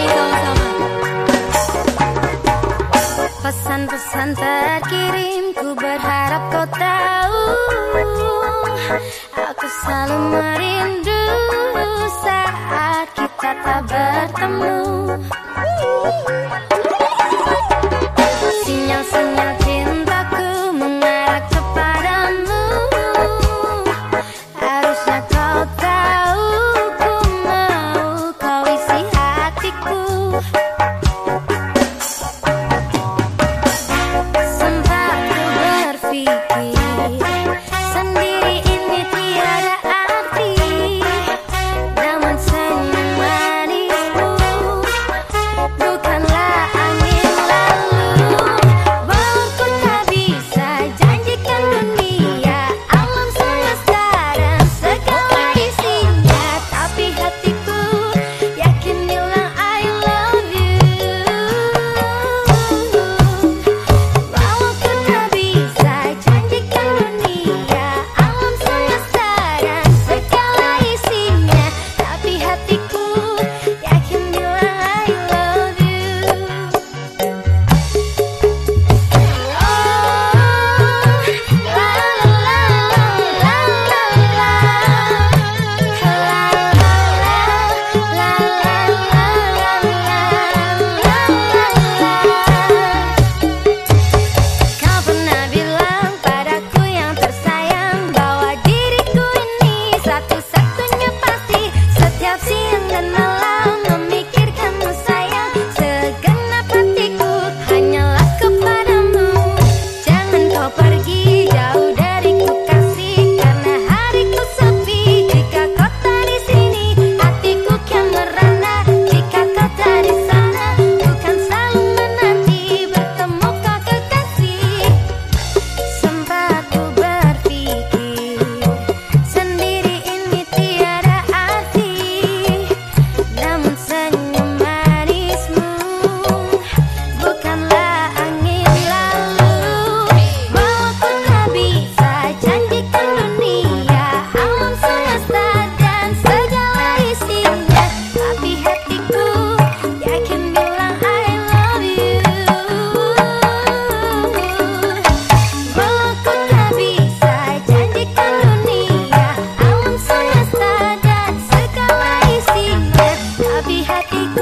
Pesan-pesan terkirim, ku berharap kau tahu. Aku selalu merindu saat kita tak bertemu. Sinyal-sinyal cintaku mengarah kepadamu. Harusnya kau tahu, ku mau kau isi hatiku. Sempat ku berpikir sendiri ini tiada arti, namun senyum manismu bukanlah angin lalu. Walau ku tak bisa janjikan dunia, alam semesta dan segala isinya, tapi hatiku yakin bilang I love you. Walau ku tak bisa janjikan dunia, alam semesta dan segala isinya, tapi hatiku yakin bilang I love you. Kau pernah bilang padaku yang tersayang bahwa diriku ini satu-satunya pasti. Setiap siang dan malam memikirkanmu sayang, segenap hatiku hanyalah kepadamu. Jangan kau pergi jauh dariku kasih, karena hariku sepi jika kau tak di sini. Hatiku kian merana jika kau tak di sana. Bukan selalu menanti bertemu kau kekasih. Sempat ku berpikir sendiri ini tiada arti, namun senyum manismu bukanlah angin lalu. Walau ku tak bisa janjikan dunia, alam semesta dan segala isinya, tapi hatiku yakin bilang I love you. Walau ku tak bisa janjikan dunia, alam semesta dan segala isinya, tapi hatiku